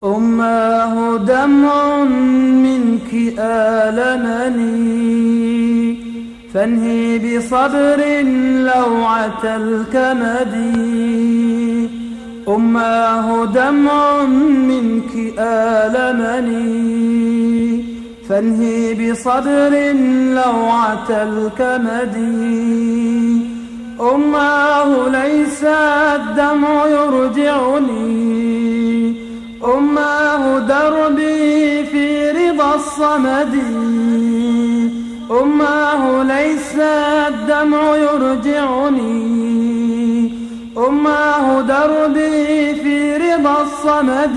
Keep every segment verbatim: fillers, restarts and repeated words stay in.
أماه دمع منك آلمني، فانهي بصبر لوعة الكمد. أماه دمع منك آلمني، فانهي بصبر لوعة الكمد. أماه ليس الدمع يرجعني، أماه دربي في رضا الصمد. أماه ليس الدمع يرجعني، أماه دربي في رضا الصمد.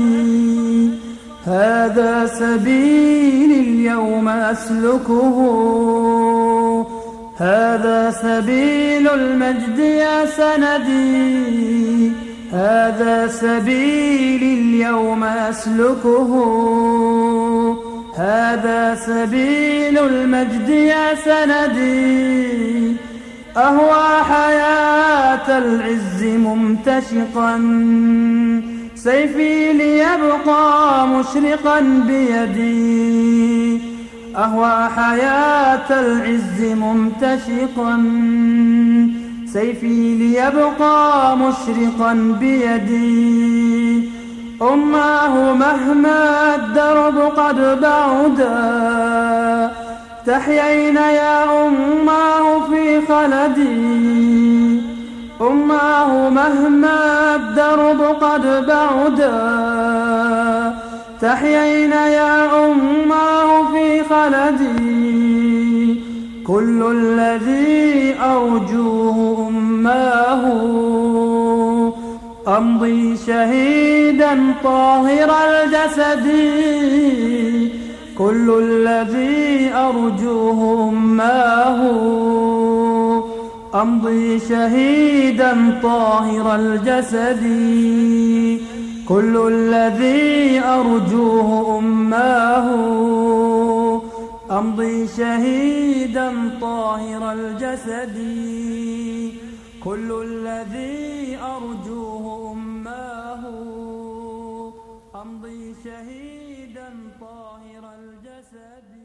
هذا سبيلي اليوم أسلكه، هذا سبيل المجد يا سندي، هذا سبيلي اليوم أسلكه، هذا سبيل المجد يا سندي. أهوى حياة العز ممتشقا، سيفي ليبقى مشرقا بيدي. أهوى حياة العز ممتشقا، سيفي ليبقى مشرقا بيدي. أماه مهما الدرب قد بعدا، تحيين يا أماه في خلدي. أماه مهما الدرب قد بعدا، تحيين يا أماه في خلدي. كل الذي أرجوه أماه، أمضي شهيدا طاهر الجسد. كل الذي أرجوه أماه، أمضي شهيدا طاهر الجسد. كل الذي أرجوه أماه، أمضي شهيدا طاهر الجسد. كل الذي أرجوه أماه، أمضي شهيدا طاهر الجسد.